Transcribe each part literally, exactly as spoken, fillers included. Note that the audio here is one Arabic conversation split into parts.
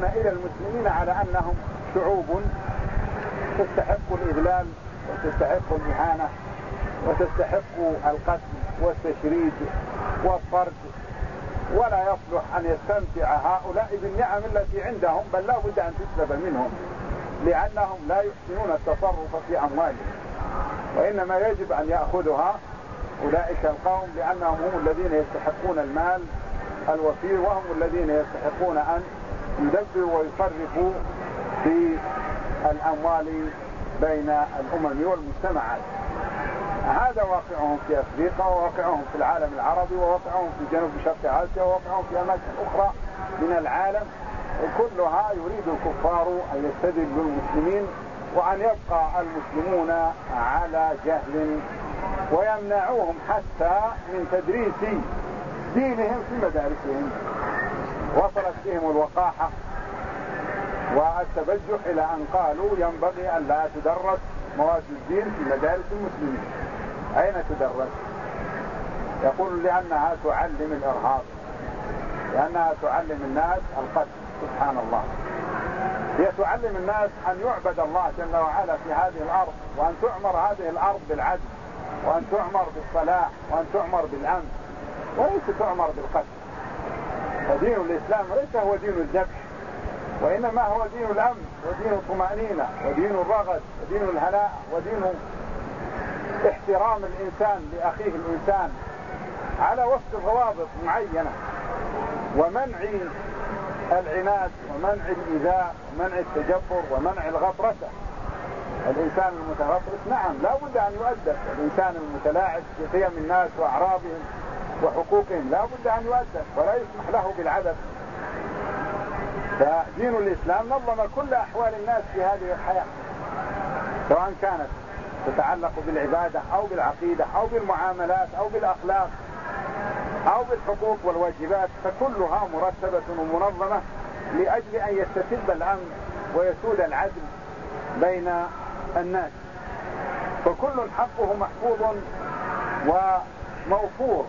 ينظرون إلى المسلمين على أنهم شعوب تستحق الإذلال وتستحق الإهانة وتستحق القتل والتشريد والطرد، ولا يصلح أن يستمتع هؤلاء بالنعم التي عندهم، بل لا بد أن تسلب منهم لأنهم لا يحسنون التصرف في أموالهم، وإنما يجب أن يأخذها أولئك القوم لأنهم هم الذين يستحقون المال الوفير، وهم الذين يستحقون أن يدبروا ويصرفوا في الأموال بين الأمم والمجتمعات. هذا واقعهم في أفريقيا، وواقعهم في العالم العربي، وواقعهم في جنوب شرق آسيا، وواقعهم في أماكن أخرى من العالم، وكلها يريد الكفار أن يستدلوا المسلمين وأن يبقى المسلمون على جهل، ويمنعوهم حتى من تدريس دينهم في مدارسهم. وصلت بهم الوقاحة والتبجح إلى أن قالوا ينبغي أن لا تدرس مواد الدين في مدارس المسلمين. أين تدرس؟ يقول لأنها تعلم الإرهاب، لأنها تعلم الناس القتل. سبحان الله، هي تعلم الناس أن يعبد الله جل وعلا في هذه الأرض، وأن تعمر هذه الأرض بالعدل، وأن تعمر بالصلاح، وأن تعمر بالأمن، وليس تعمر بالقتل. فدين الإسلام ليس هو دين الذبح، وإنما هو دين الأمن ودين الطمأنينة ودين الرغد ودين الهناء ودين احترام الإنسان لأخيه الإنسان على وفق ضوابط معينة، ومنع العناد ومنع الإيذاء ومنع التجبر ومنع الغطرسة. الإنسان المتغطرس نعم لا بد أن يؤدب، الإنسان المتلاعب في قيم الناس وأعراضهم وحقوقهم لا بد أن يؤدب ولا يسمح له بالعبث. فدين الإسلام نظم كل أحوال الناس في هذه الحياة، سواء كانت تتعلق بالعبادة أو بالعقيدة أو بالمعاملات أو بالأخلاق أو بالحقوق والواجبات، فكلها مرتبة ومنظمة لأجل أن يستتب الأمن ويسود العدل بين الناس، فكل حقه محفوظ وموفور،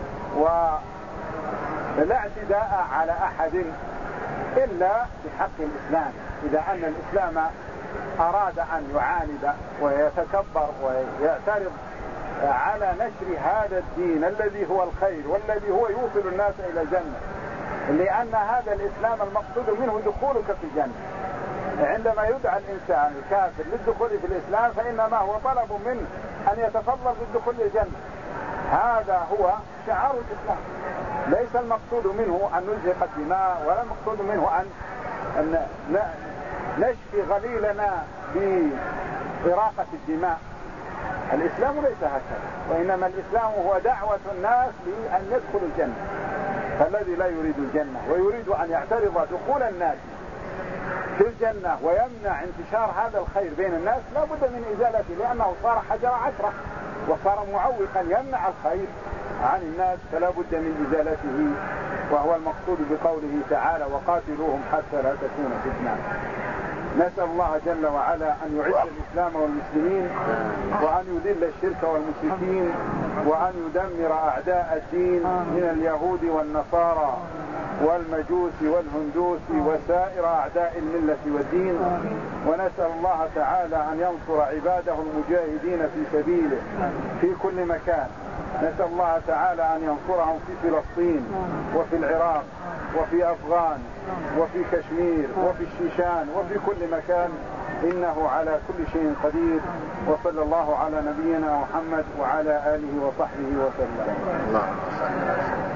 ولا اعتداء على أحد إلا بحق الإسلام. إذا أن الإسلام أراد أن يعاند ويتكبر ويعترض على نشر هذا الدين الذي هو الخير والذي هو يوصل الناس إلى الجنة، لأن هذا الإسلام المقصود منه دخولك في الجنة. عندما يدعى الإنسان الكافر للدخول في الإسلام فإنما هو طلب منه أن يتفضل بالدخول للجنة. هذا هو شعار الإسلام، ليس المقصود منه أن نزهق الدماء، ولا المقصود منه أن, أن نشفي غليلنا بإراقة الدماء. الإسلام ليس هكذا، وإنما الإسلام هو دعوة الناس لأن يدخلوا الجنة. فالذي لا يريد الجنة ويريد أن يعترض دخول الناس في الجنة ويمنع انتشار هذا الخير بين الناس لا بد من إزالته، لأنه صار حجر عشرة وصار معوقا يمنع الخير عن الناس، فلا بد من إزالته، وهو المقصود بقوله تعالى وقاتلوهم حتى لا تكون فتنة. نسأل الله جل وعلا أن يعز الإسلام والمسلمين، وأن يذل الشرك والمشركين، وأن يدمر أعداء الدين من اليهود والنصارى والمجوس والهندوس وسائر أعداء الملة والدين. ونسأل الله تعالى أن ينصر عباده المجاهدين في سبيله في كل مكان. نسأل الله تعالى أن ينصرهم في فلسطين وفي العراق وفي أفغان وفي كشمير وفي الشيشان وفي كل مكان، إنه على كل شيء قدير. وصلى الله على نبينا محمد وعلى آله وصحبه وسلم. اللهم صل على سيدنا.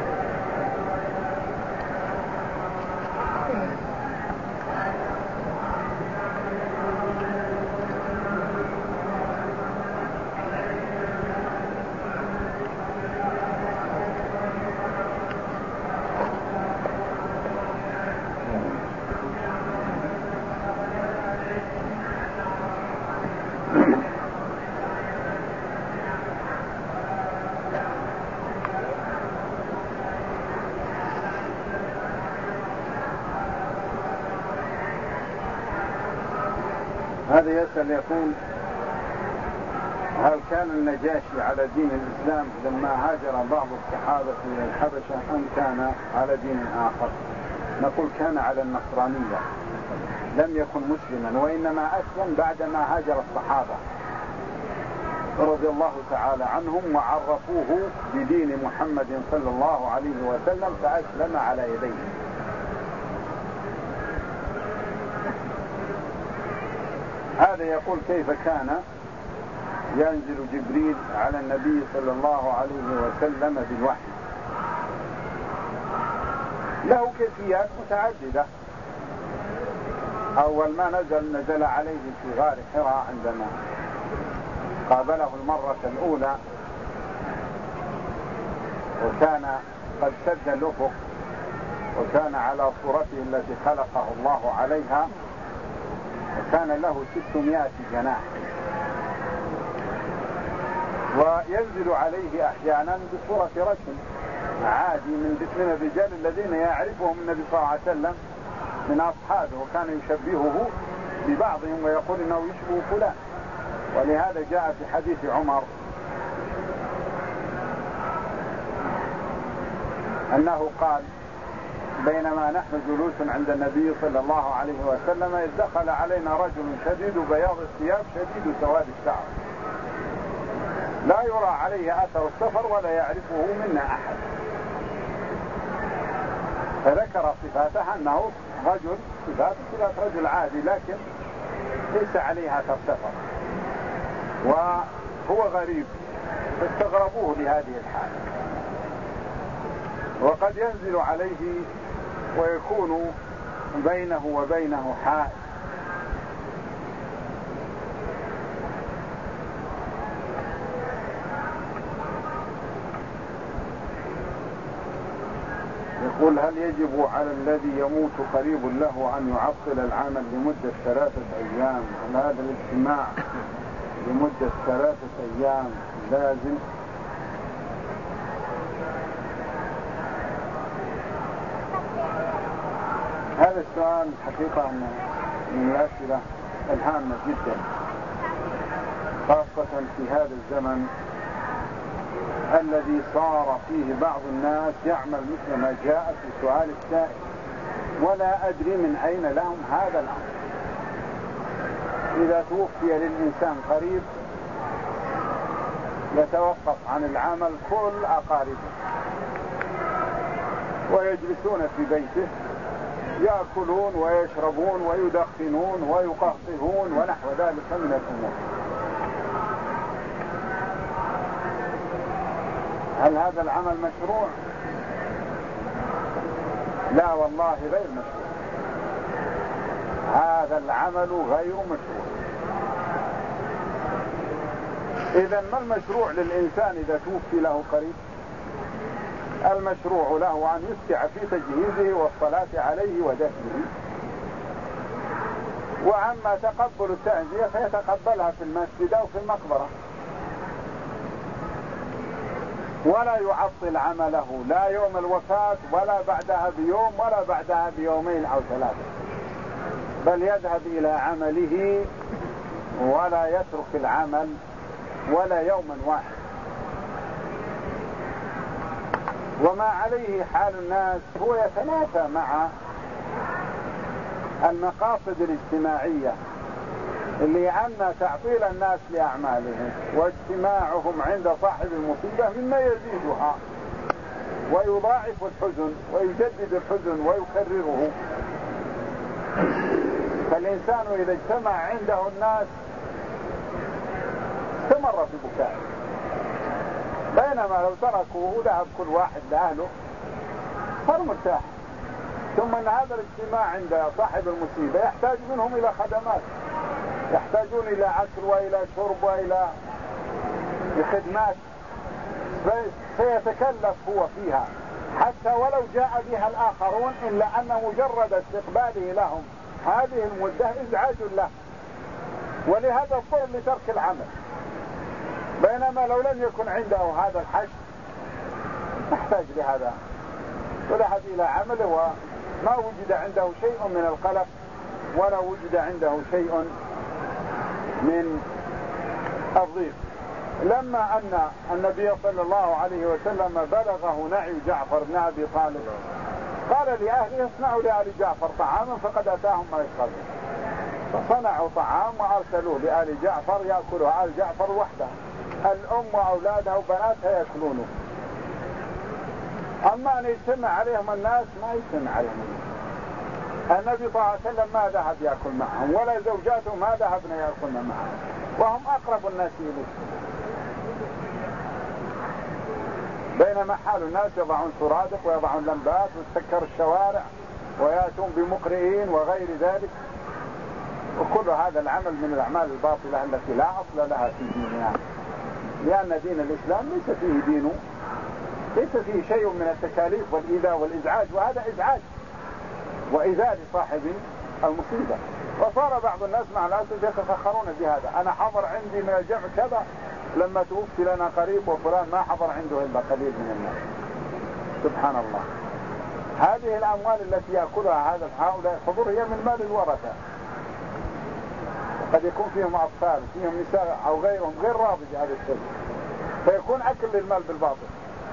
هذا يسأل يقول هل كان النجاشي على دين الإسلام لما هاجر بعض الصحابة إلى الحبشة أم كان على دين آخر؟ نقول كان على النصرانية، لم يكن مسلما، وإنما أسلم بعدما هاجر الصحابة رضي الله تعالى عنهم وعرفوه بدين محمد صلى الله عليه وسلم فأسلم على يديه. هذا يقول كيف كان ينزل جبريل على النبي صلى الله عليه وسلم بالوحي. له كيفيات متعددة. أول ما نزل نزل عليه في غار حراء عندما قابله المرة الأولى، وكان قد سد الأفق، وكان على صورته التي خلقه الله عليها، وكان له ستمائة جناح، وينزل عليه أحيانا بصورة رجل عادي من من الرجال الذين يعرفهم النبي صلى الله عليه وسلم من أصحابه، وكان يشبهه ببعضهم ويقول إنه يشبه فلان. ولهذا جاء في حديث عمر أنه قال: بينما نحن جلوس عند النبي صلى الله عليه وسلم إذ دخل علينا رجل شديد بياض الثياب شديد سواد الشعر، لا يرى عليه أثر السفر ولا يعرفه منا أحد. فذكر صفاته أنه رجل صفات صفات رجل عادي، لكن ليس عليه أثر سفر وهو غريب، فاستغربوه لهذه الحال. وقد ينزل عليه ويكون بينه وبينه حائل، يقول: هل يجب على الذي يموت قريب له أن يعطل العمل لمدة ثلاثة أيام؟ هل هذا الاجتماع لمدة ثلاثة أيام لازم؟ هذا السؤال حقيقة من الأسئلة الهامة جدا، خاصة في هذا الزمن الذي صار فيه بعض الناس يعمل مثل ما جاء في سؤال السائل، ولا أدري من أين لهم هذا الأمر. إذا توفي للإنسان قريب يتوقف عن العمل كل أقاربه، ويجلسون في بيته يأكلون ويشربون ويدخنون ويقهقهون ونحو ذلك من الأمور. هل هذا العمل مشروع؟ لا والله غير مشروع، هذا العمل غير مشروع. إذن ما المشروع للإنسان إذا توفي له قريب؟ المشروع له أن يسرع في تجهيزه والصلاة عليه ودفنه، وأما تقبل التعزية فيتقبلها في المسجد أو في المقبرة، ولا يعطل عمله لا يوم الوفاة ولا بعدها بيوم ولا بعدها بيومين أو ثلاثة، بل يذهب إلى عمله ولا يترك العمل ولا يوما واحد. وما عليه حال الناس هو يتنافى مع المقاصد الاجتماعية، لأن تعطيل الناس لأعمالهم واجتماعهم عند صاحب المصيبة مما يزيدها ويضاعف الحزن ويجدد الحزن ويكرره. فالإنسان إذا اجتمع عنده الناس استمر في بكائه، بينما لو تركوه وذهب كل واحد لأهله صار مرتاح. ثم أن هذا الاجتماع عند صاحب المصيبة يحتاج منهم إلى خدمات، يحتاجون إلى أكل وإلى شرب وإلى خدمات، فيتكلف هو فيها حتى ولو جاء بها الآخرون، إلا أن مجرد استقباله لهم هذه المدة إزعاج له، ولهذا اضطر لترك العمل. بينما لو لم يكن عنده هذا الحشد يحتاج لهذا وذهب إلى عمله وما وجد عنده شيء من القلق ولا وجد عنده شيء من الضيق. لما أن النبي صلى الله عليه وسلم بلغه نعي جعفر بن أبي طالب قال لأهله اصنعوا لآل جعفر طعاما فقد أتاهم ما يشغلون، فصنعوا طعام وأرسلوه لآل جعفر يأكله آل جعفر وحده، الأم وأولادها وبناتها يأكلونه. أما أن يجتمع عليهم الناس ما يجتمع عليهم الناس. النبي صلى الله عليه وسلم ما ذهب يأكل معهم ولا زوجاته ما ذهبن يأكلن معهم، وهم أقرب الناس إليه. بينما حال الناس يضعون سرادق ويضعون لمبات وتسكر الشوارع ويأتون بمقرئين وغير ذلك، وكل هذا العمل من الأعمال الباطلة التي لا أصل لها في ديننا، لأن دين الإسلام ليس فيه دين، ليس فيه شيء من التكاليف والإيذاء والإزعاج، وهذا إزعاج وإيذاء لصاحب المصيبة. وصار بعض الناس مع الأسف يتفخرون بهذا، أنا حضر عندي من الجمع كذا لما توفي لنا قريب وفلان ما حضر عنده إلا قليل من الناس. سبحان الله. هذه الأموال التي يأكلها هذا هؤلاء الحضور هي من مال الورثة، قد يكون فيهم أطفال فيهم نساء أو غيرهم غير راضي بهذا الشيء، فيكون أكل للمال بالباطل.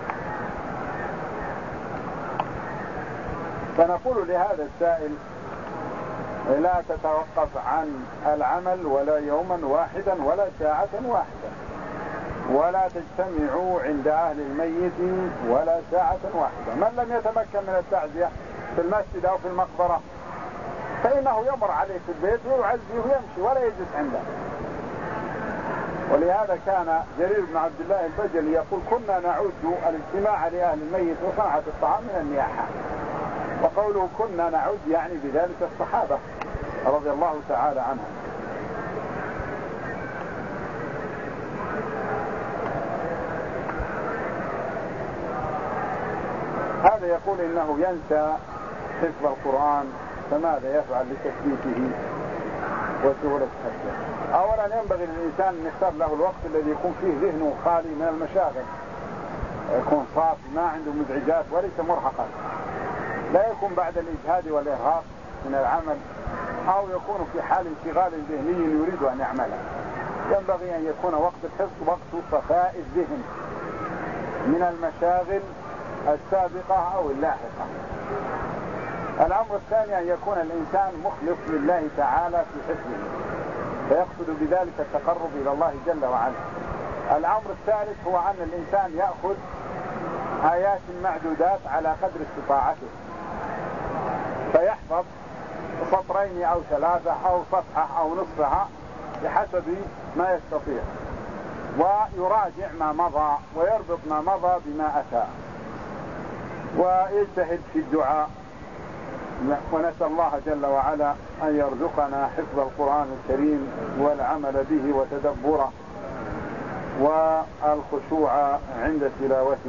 فنقول لهذا السائل لا تتوقف عن العمل ولا يوما واحدا ولا ساعة واحدة، ولا تجتمعوا عند أهل الميت ولا ساعة واحدة. من لم يتمكن من التعزية في المسجد أو في المقبرة فإنه يمر عليه في البيت ويعزيه ويمشي ولا يجلس عنده. ولهذا كان جرير بن عبد الله البجلي يقول كنا نعد الاجتماع لأهل الميت وصنعة الطعام من النياحة، وقوله كنا نعد يعني بذلك الصحابة رضي الله تعالى عنهم. هذا يقول إنه ينسى حفظ القرآن، فماذا يفعل لتثبيته وسهولة حفظه؟ أولا ينبغي للإنسان أن يختار له الوقت الذي يكون فيه ذهنه خالي من المشاغل، يكون صافي ما عنده مزعجات وليس مرهقا، لا يكون بعد الإجهاد والإرهاق من العمل أو يكون في حال انشغال ذهني يريد أن يعمله. ينبغي أن يكون وقت الحفظ وقت صفاء الذهن من المشاغل السابقة أو اللاحقة. الأمر الثاني أن يكون الإنسان مخلص لله تعالى في حفظه، فيقصد بذلك التقرب إلى الله جل وعلا. الأمر الثالث هو أن الإنسان يأخذ آيات معدودات على قدر استطاعته، فيحفظ سطرين أو ثلاثة أو صفحة أو نصفها بحسب ما يستطيع، ويراجع ما مضى ويربط ما مضى بما أتى، ويجتهد في الدعاء. ونسأل الله جل وعلا أن يرزقنا حفظ القرآن الكريم والعمل به وتدبره والخشوع عند تلاوته.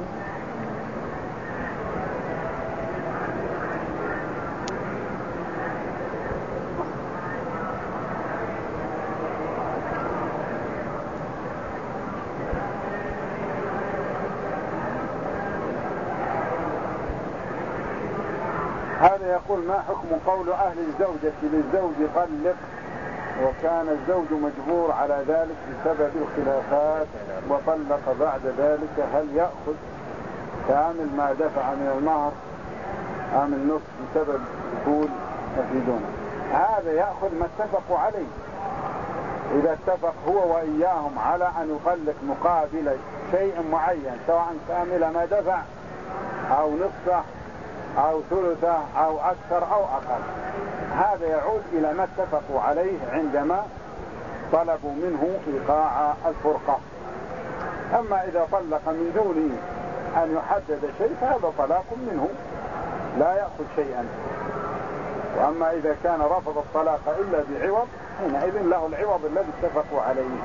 هذا يقول ما حكم قول أهل الزوجة للزوج طلق وكان الزوج مجبور على ذلك بسبب الخلافات وطلق بعد ذلك، هل يأخذ كامل ما دفع من المهر أم النصف بسبب دخول يفيدونه؟ هذا يأخذ ما اتفقوا عليه. إذا اتفق هو وإياهم على أن يطلق مقابل شيء معين سواء كامل ما دفع أو نصفه أو ثلثه أو أكثر أو أقل، هذا يعود إلى ما اتفقوا عليه عندما طلبوا منه إيقاع الفرقة. أما إذا طلق من دون أن يحدد شيء فهذا طلاق منه لا يأخذ شيئا. وأما إذا كان رفض الطلاق إلا بعوض حينئذ له العوض الذي اتفقوا عليه.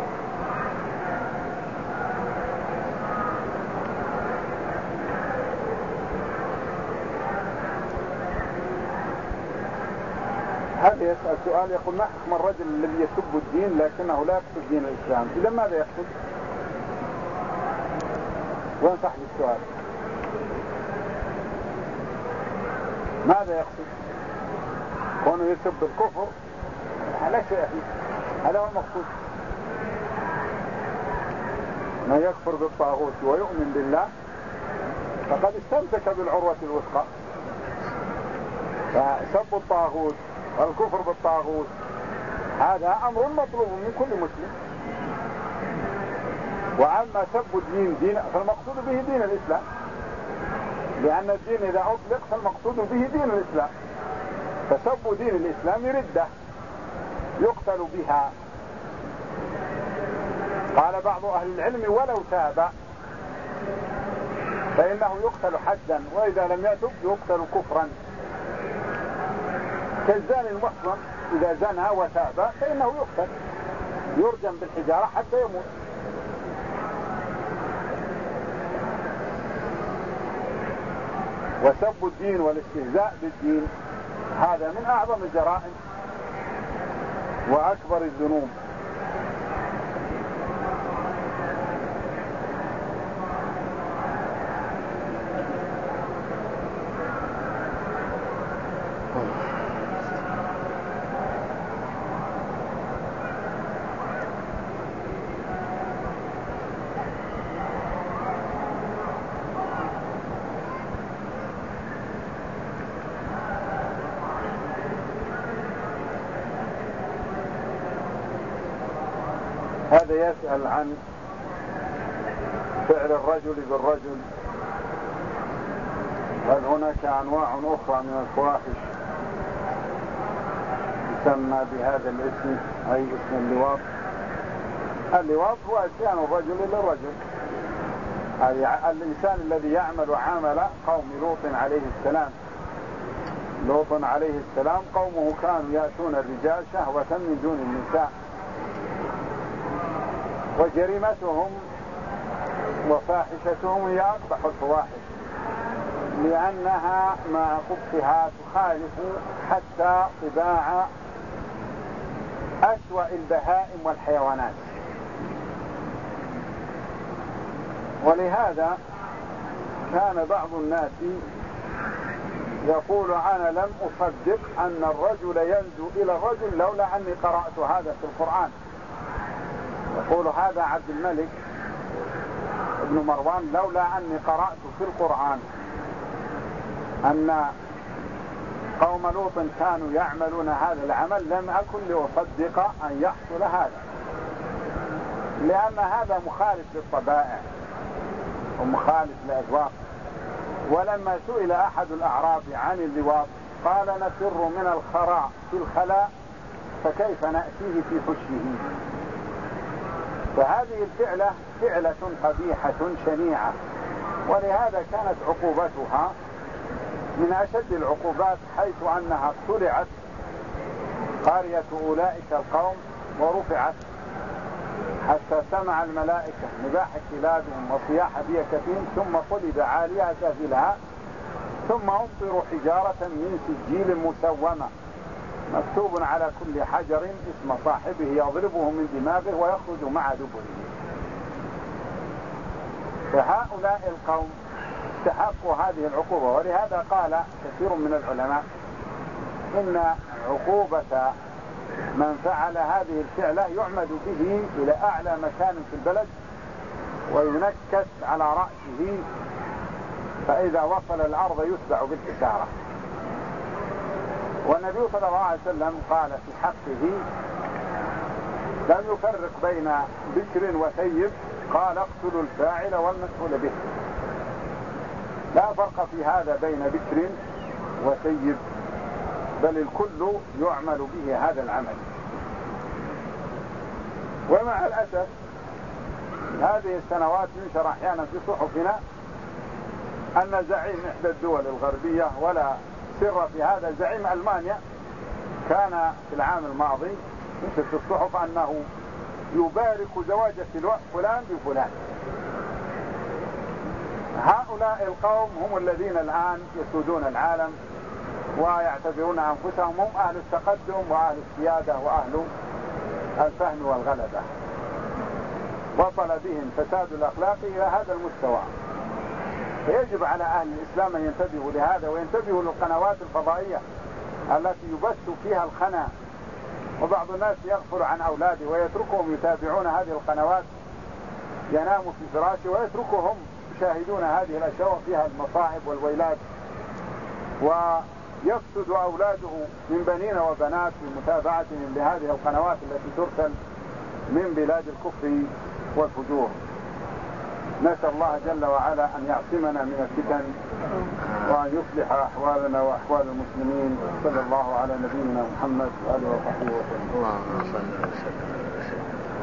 هذا يسأل سؤال يقول ما حكم الرجل الذي يسب الدين لكنه لا يقصد دين الإسلام؟ إذا ماذا يقصد؟ وين صاحب السؤال؟ ماذا يقصد؟ كونه يسب الكفر لا شيء فيه، هذا هو المقصود. من يكفر بالطاغوت ويؤمن بالله فقد استمسك بالعروة الوثقى فسب الطاغوت والكفر بالطاغوت هذا أمر مطلوب من كل مسلم. وأما سب الدين دين فالمقصود به دين الإسلام، لأن الدين إذا أطلق فالمقصود به دين الإسلام، فسب دين الإسلام ردة يقتل بها. قال بعض أهل العلم ولو تاب فإنه يقتل حدا، وإذا لم يتب يقتل كفرا. كالزاني المحصن إذا زنى وتاب فإنه يقتل، يرجم بالحجارة حتى يموت. وسب الدين والاستهزاء بالدين هذا من أعظم الجرائم وأكبر الذنوب. هذا يسأل عن فعل الرجل بالرجل، هل هناك أنواع أخرى من الفواحش يسمى بهذا الاسم أي اسم اللواط؟ اللواط هو إتيان الرجل للرجل، الإنسان الذي يعمل عمل قوم لوط عليه السلام. لوط عليه السلام قومه كانوا يأتون الرجال شهوة من دون النساء، وجريمتهم وفاحشتهم هي أقبح الفواحش، لأنها مع قبحها تخالف حتى طباع أسوأ البهائم والحيوانات. ولهذا كان بعض الناس يقول أنا لم أصدق أن الرجل ينزو إلى الرجل لولا أني قرأت هذا في القرآن. يقول هذا عبد الملك ابن مروان لولا أني قرأت في القرآن أن قوم لوط كانوا يعملون هذا العمل لم أكن لأصدق أن يحصل هذا، لأن هذا مخالف للطبائع ومخالف للأذواق. ولما سئل أحد الأعراب عن اللواط قال نفر من الخراء في الخلاء فكيف نأتيه في حشه. فهذه الفعلة فعلة قبيحة شنيعة، ولهذا كانت عقوبتها من أشد العقوبات، حيث أنها اقتلعت قرية أولئك القوم ورفعت حتى سمع الملائكة نباح كلابهم وصياح بيكتهم، ثم صلب عاليها سافلها، ثم أمطروا حجارة من سجيل مسومة مكتوب على كل حجر اسم صاحبه يضربه من دماغه ويخرج مع دبره. فهؤلاء القوم استحقوا هذه العقوبة. ولهذا قال كثير من العلماء إن عقوبة من فعل هذه الفعلة يعمد به إلى أعلى مكان في البلد وينكس على رأسه، فإذا وصل الأرض يتبع بالحسارة. والنبي صلى الله عليه وسلم قال في حقه لم يفرق بين بكر وثيب، قال اقتلوا الفاعل والمفعول به. لا فرق في هذا بين بكر وثيب، بل الكل يعمل به هذا العمل. ومع الأسف هذه السنوات ينشر أحيانا في صحفنا أن زعيم إحدى الدول الغربية، ولا سر في هذا، زعيم ألمانيا كان في العام الماضي ينشر في الصحف أنه يبارك زواجة فلان بفلان. هؤلاء القوم هم الذين الآن يسودون العالم ويعتبرون أنفسهم هم أهل التقدم وأهل السيادة وأهل الفهم والغلبة. وصل بهم فساد الأخلاق إلى هذا المستوى. فيجب على أهل الإسلام أن ينتبهوا لهذا، وينتبهوا للقنوات الفضائية التي يبث فيها الخنا. وبعض الناس يغفل عن أولاده ويتركهم يتابعون هذه القنوات، ينام في فراشه ويتركهم يشاهدون هذه الأشياء فيها المصائب والويلات. يفسد أولاده من بنين وبنات بمتابعتهم لهذه القنوات التي ترسل من بلاد الكفر والفجور. نسأل الله جل وعلا أن يعصمنا من الفتن وأن يصلح أحوالنا وأحوال المسلمين. صلى الله على نبينا محمد وآله وصحبه وسلم.